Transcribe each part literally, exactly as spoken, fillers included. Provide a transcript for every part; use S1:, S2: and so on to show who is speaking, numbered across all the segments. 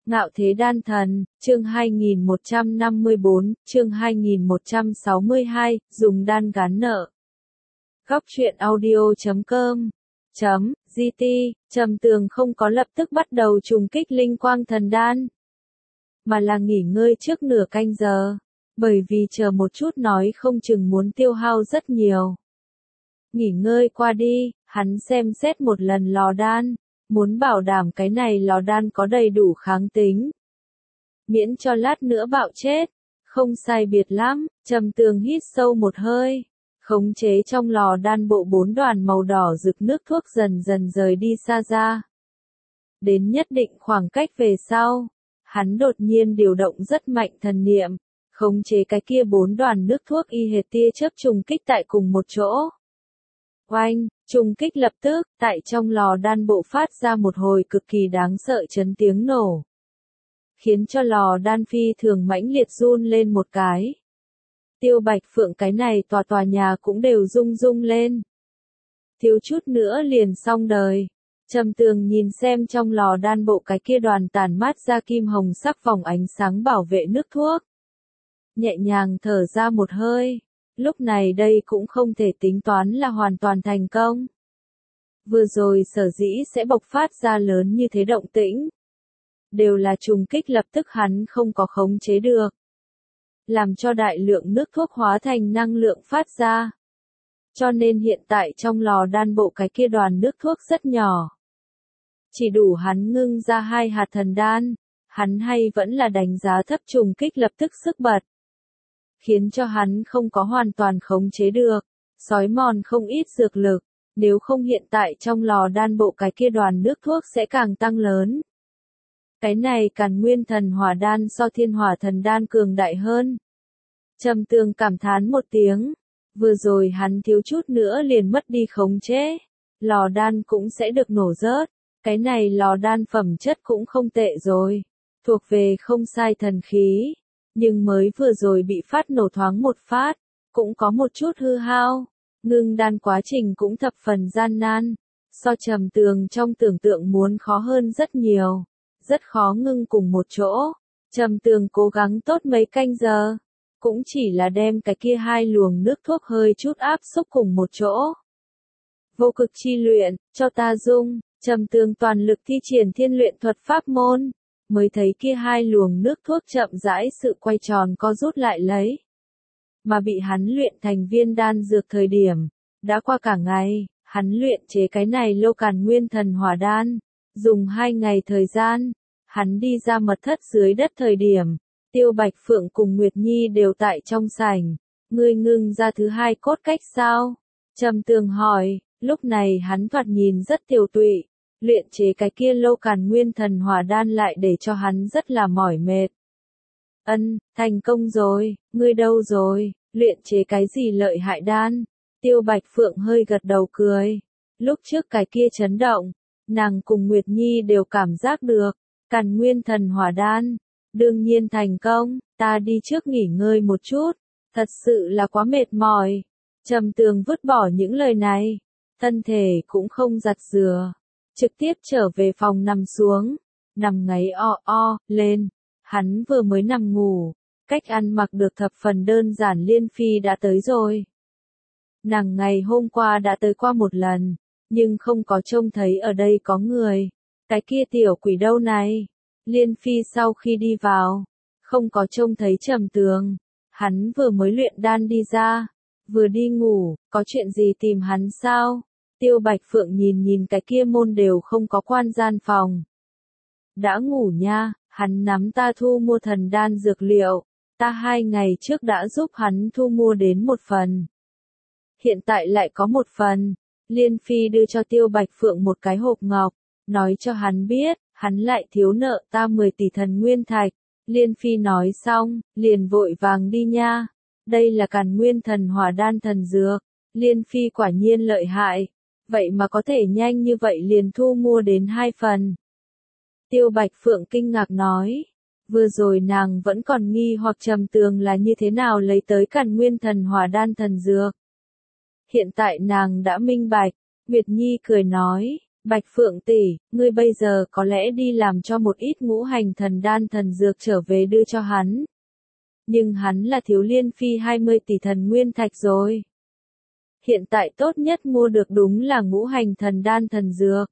S1: Ngạo thế đan thần, chương hai nghìn một trăm năm mươi bốn, chương hai nghìn một trăm sáu mươi hai, dùng đan gán nợ. Góc truyện audio chấm com chấm gt, Trầm Tường không có lập tức bắt đầu trùng kích linh quang thần đan, mà là nghỉ ngơi trước nửa canh giờ, bởi vì chờ một chút nói không chừng muốn tiêu hao rất nhiều. Nghỉ ngơi qua đi, hắn xem xét một lần lò đan, muốn bảo đảm cái này lò đan có đầy đủ kháng tính, miễn cho lát nữa bạo chết. Không sai biệt lắm, Trầm Tường hít sâu một hơi, khống chế trong lò đan bộ bốn đoàn màu đỏ rực nước thuốc dần dần rời đi xa ra. Đến nhất định khoảng cách về sau, hắn đột nhiên điều động rất mạnh thần niệm, khống chế cái kia bốn đoàn nước thuốc y hệt tia chớp trùng kích tại cùng một chỗ. Oanh, trùng kích lập tức, tại trong lò đan bộ phát ra một hồi cực kỳ đáng sợ chấn tiếng nổ, khiến cho lò đan phi thường mãnh liệt run lên một cái. Tiêu Bạch Phượng cái này tòa tòa nhà cũng đều rung rung lên. Thiếu chút nữa liền xong đời. Trầm Tường nhìn xem trong lò đan bộ cái kia đoàn tản mát ra kim hồng sắc vòng ánh sáng bảo vệ nước thuốc, nhẹ nhàng thở ra một hơi. Lúc này đây cũng không thể tính toán là hoàn toàn thành công. Vừa rồi sở dĩ sẽ bộc phát ra lớn như thế động tĩnh, đều là trùng kích lập tức hắn không có khống chế được, làm cho đại lượng nước thuốc hóa thành năng lượng phát ra. Cho nên hiện tại trong lò đan bộ cái kia đoàn nước thuốc rất nhỏ, chỉ đủ hắn ngưng ra hai hạt thần đan. Hắn hay vẫn là đánh giá thấp trùng kích lập tức sức bật, khiến cho hắn không có hoàn toàn khống chế được, xói mòn không ít dược lực. Nếu không hiện tại trong lò đan bộ cái kia đoàn nước thuốc sẽ càng tăng lớn. Cái này Càn Nguyên Thần Hỏa Đan so Thiên Hỏa Thần Đan cường đại hơn. Trầm Tường cảm thán một tiếng, vừa rồi hắn thiếu chút nữa liền mất đi khống chế, lò đan cũng sẽ được nổ rớt. Cái này lò đan phẩm chất cũng không tệ rồi, thuộc về không sai thần khí, nhưng mới vừa rồi bị phát nổ thoáng một phát, cũng có một chút hư hao. Ngưng đan quá trình cũng thập phần gian nan, so Trầm Tường trong tưởng tượng muốn khó hơn rất nhiều, rất khó ngưng cùng một chỗ. Trầm Tường cố gắng tốt mấy canh giờ, cũng chỉ là đem cái kia hai luồng nước thuốc hơi chút áp xúc cùng một chỗ. Vô cực chi luyện, cho ta dung. Trầm Tường toàn lực thi triển thiên luyện thuật pháp môn, mới thấy kia hai luồng nước thuốc chậm rãi sự quay tròn co rút lại lấy. Mà bị hắn luyện thành viên đan dược thời điểm, đã qua cả ngày, hắn luyện chế cái này Lô Càn Nguyên Thần Hỏa Đan, dùng hai ngày thời gian. Hắn đi ra mật thất dưới đất thời điểm, Tiêu Bạch Phượng cùng Nguyệt Nhi đều tại trong sảnh. Ngươi ngưng ra thứ hai cốt cách sao? Trầm Tường hỏi. Lúc này hắn thoạt nhìn rất tiều tụy, luyện chế cái kia Lô Càn Nguyên Thần Hỏa Đan lại để cho hắn rất là mỏi mệt. Ân, thành công rồi, ngươi đâu rồi, luyện chế cái gì lợi hại đan? Tiêu Bạch Phượng hơi gật đầu cười. Lúc trước cái kia chấn động, nàng cùng Nguyệt Nhi đều cảm giác được. Càn Nguyên Thần Hỏa Đan, đương nhiên thành công. Ta đi trước nghỉ ngơi một chút, thật sự là quá mệt mỏi. Trầm Tường vứt bỏ những lời này, thân thể cũng không giặt rửa, trực tiếp trở về phòng nằm xuống, nằm ngáy o o lên. Hắn vừa mới nằm ngủ, cách ăn mặc được thập phần đơn giản Liên Phi đã tới rồi. Nàng ngày hôm qua đã tới qua một lần, nhưng không có trông thấy ở đây có người. Cái kia tiểu quỷ đâu này? Liên Phi sau khi đi vào, không có trông thấy Trầm Tường. Hắn vừa mới luyện đan đi ra, vừa đi ngủ, có chuyện gì tìm hắn sao? Tiêu Bạch Phượng nhìn nhìn cái kia môn đều không có quan gian phòng. Đã ngủ nha, hắn nắm ta thu mua thần đan dược liệu, ta hai ngày trước đã giúp hắn thu mua đến một phần. Hiện tại lại có một phần. Liên Phi đưa cho Tiêu Bạch Phượng một cái hộp ngọc, nói cho hắn biết, hắn lại thiếu nợ ta mười tỷ thần nguyên thạch. Liên Phi nói xong, liền vội vàng đi nha. Đây là Càn Nguyên Thần Hỏa Đan thần dược. Liên Phi quả nhiên lợi hại, vậy mà có thể nhanh như vậy liền thu mua đến hai phần. Tiêu Bạch Phượng kinh ngạc nói, vừa rồi nàng vẫn còn nghi hoặc Trầm Tường là như thế nào lấy tới Càn Nguyên Thần Hỏa Đan thần dược. Hiện tại nàng đã minh bạch. Nguyệt Nhi cười nói, Bạch Phượng tỷ, ngươi bây giờ có lẽ đi làm cho một ít ngũ hành thần đan thần dược trở về đưa cho hắn. Nhưng hắn là thiếu Liên Phi hai mươi tỷ thần nguyên thạch rồi. Hiện tại tốt nhất mua được đúng là ngũ hành thần đan thần dược.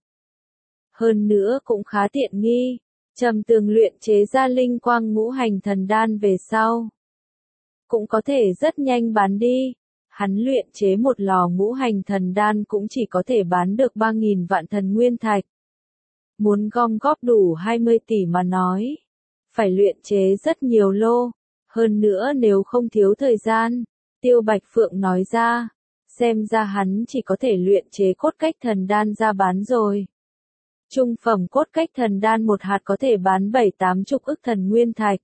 S1: Hơn nữa cũng khá tiện nghi. Trầm Tường luyện chế ra linh quang ngũ hành thần đan về sau. Cũng có thể rất nhanh bán đi. Hắn luyện chế một lò ngũ hành thần đan cũng chỉ có thể bán được ba nghìn vạn thần nguyên thạch. Muốn gom góp đủ hai mươi tỷ mà nói. Phải luyện chế rất nhiều lô. Hơn nữa nếu không thiếu thời gian. Tiêu Bạch Phượng nói ra. Xem ra hắn chỉ có thể luyện chế cốt cách thần đan ra bán rồi. Trung phẩm cốt cách thần đan một hạt có thể bán bảy tám chục ức thần nguyên thạch.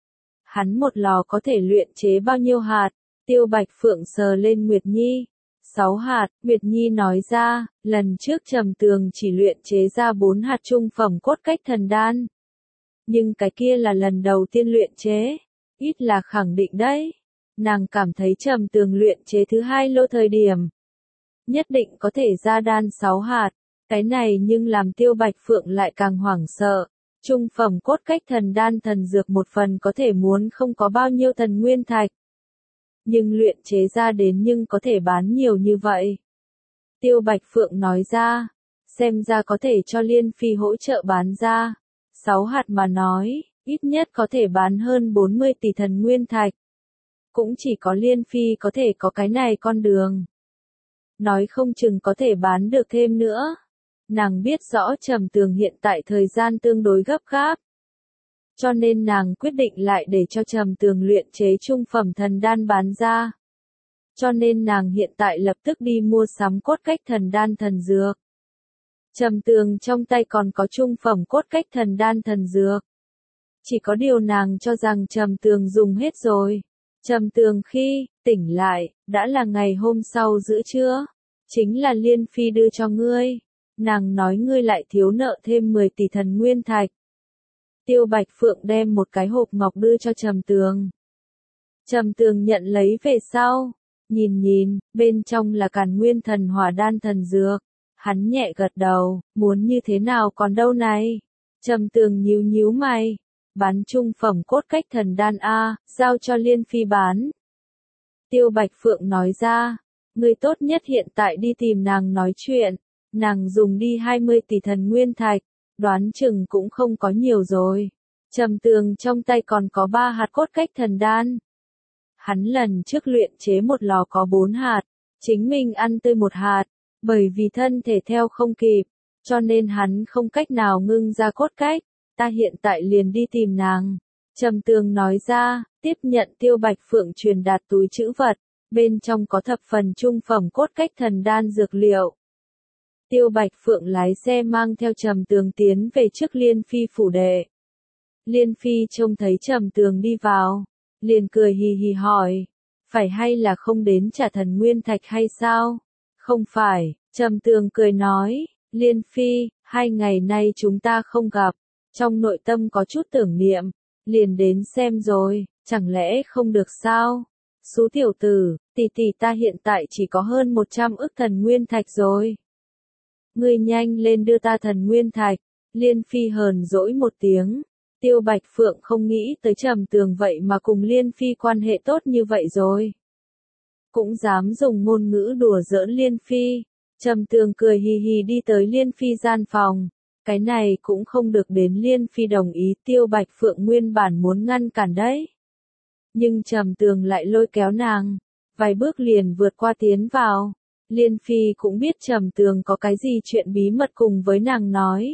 S1: Hắn một lò có thể luyện chế bao nhiêu hạt? Tiêu Bạch Phượng sờ lên Nguyệt Nhi. Sáu hạt, Nguyệt Nhi nói ra, lần trước Trầm Tường chỉ luyện chế ra bốn hạt trung phẩm cốt cách thần đan. Nhưng cái kia là lần đầu tiên luyện chế, ít là khẳng định đấy. Nàng cảm thấy Trầm Tường luyện chế thứ hai lô thời điểm. Nhất định có thể ra đan sáu hạt, cái này nhưng làm Tiêu Bạch Phượng lại càng hoảng sợ. Trung phẩm cốt cách thần đan thần dược một phần có thể muốn không có bao nhiêu thần nguyên thạch. Nhưng luyện chế ra đến nhưng có thể bán nhiều như vậy. Tiêu Bạch Phượng nói ra, xem ra có thể cho Liên Phi hỗ trợ bán ra. Sáu hạt mà nói, ít nhất có thể bán hơn bốn mươi tỷ thần nguyên thạch. Cũng chỉ có Liên Phi có thể có cái này con đường. Nói không chừng có thể bán được thêm nữa. Nàng biết rõ Trầm Tường hiện tại thời gian tương đối gấp gáp. Cho nên nàng quyết định lại để cho Trầm Tường luyện chế trung phẩm thần đan bán ra. Cho nên nàng hiện tại lập tức đi mua sắm cốt cách thần đan thần dược. Trầm Tường trong tay còn có trung phẩm cốt cách thần đan thần dược. Chỉ có điều nàng cho rằng Trầm Tường dùng hết rồi. Trầm Tường khi tỉnh lại, đã là ngày hôm sau giữa trưa. Chính là Liên Phi đưa cho ngươi. Nàng nói ngươi lại thiếu nợ thêm mười tỷ thần nguyên thạch. Tiêu Bạch Phượng đem một cái hộp ngọc đưa cho Trầm Tường. Trầm Tường nhận lấy về sau, nhìn nhìn, bên trong là Càn Nguyên thần hỏa đan thần dược. Hắn nhẹ gật đầu, muốn như thế nào còn đâu này. Trầm Tường nhíu nhíu mày, bán trung phẩm cốt cách thần đan A, giao cho Liên Phi bán. Tiêu Bạch Phượng nói ra, ngươi tốt nhất hiện tại đi tìm nàng nói chuyện. Nàng dùng đi hai mươi tỷ thần nguyên thạch, đoán chừng cũng không có nhiều rồi. Trầm Tường trong tay còn có ba hạt cốt cách thần đan. Hắn lần trước luyện chế một lò có bốn hạt, chính mình ăn tươi một hạt, bởi vì thân thể theo không kịp, cho nên hắn không cách nào ngưng ra cốt cách, ta hiện tại liền đi tìm nàng. Trầm Tường nói ra, tiếp nhận Tiêu Bạch Phượng truyền đạt túi trữ vật, bên trong có thập phần trung phẩm cốt cách thần đan dược liệu. Tiêu Bạch Phượng lái xe mang theo Trầm Tường tiến về trước Liên Phi phủ đệ. Liên Phi trông thấy Trầm Tường đi vào, liền cười hì hì hỏi, phải hay là không đến trả thần nguyên thạch hay sao? Không phải, Trầm Tường cười nói, Liên Phi, hai ngày nay chúng ta không gặp, trong nội tâm có chút tưởng niệm, liền đến xem rồi, chẳng lẽ không được sao? Sú tiểu tử, tỷ tỷ ta hiện tại chỉ có hơn một trăm ức thần nguyên thạch rồi. Ngươi nhanh lên đưa ta thần nguyên thạch. Liên Phi hờn dỗi một tiếng. Tiêu Bạch Phượng không nghĩ tới Trầm Tường vậy mà cùng Liên Phi quan hệ tốt như vậy rồi. Cũng dám dùng ngôn ngữ đùa giỡn Liên Phi. Trầm Tường cười hì hì đi tới Liên Phi gian phòng. Cái này cũng không được đến Liên Phi đồng ý. Tiêu Bạch Phượng nguyên bản muốn ngăn cản đấy. Nhưng Trầm Tường lại lôi kéo nàng. Vài bước liền vượt qua tiến vào. Liên Phi cũng biết Trầm Tường có cái gì chuyện bí mật cùng với nàng nói.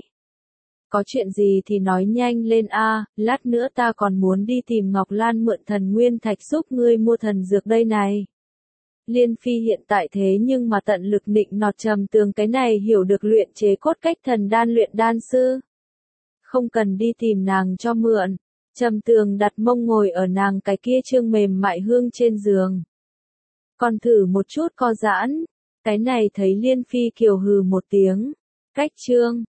S1: Có chuyện gì thì nói nhanh lên a, lát nữa ta còn muốn đi tìm Ngọc Lan mượn thần nguyên thạch giúp ngươi mua thần dược đây này. Liên Phi hiện tại thế nhưng mà tận lực nịnh nọt Trầm Tường cái này hiểu được luyện chế cốt cách thần đan luyện đan sư. Không cần đi tìm nàng cho mượn. Trầm Tường đặt mông ngồi ở nàng cái kia trương mềm mại hương trên giường. Còn thử một chút co giãn. Cái này thấy Liên Phi kiều hừ một tiếng. Cách trương.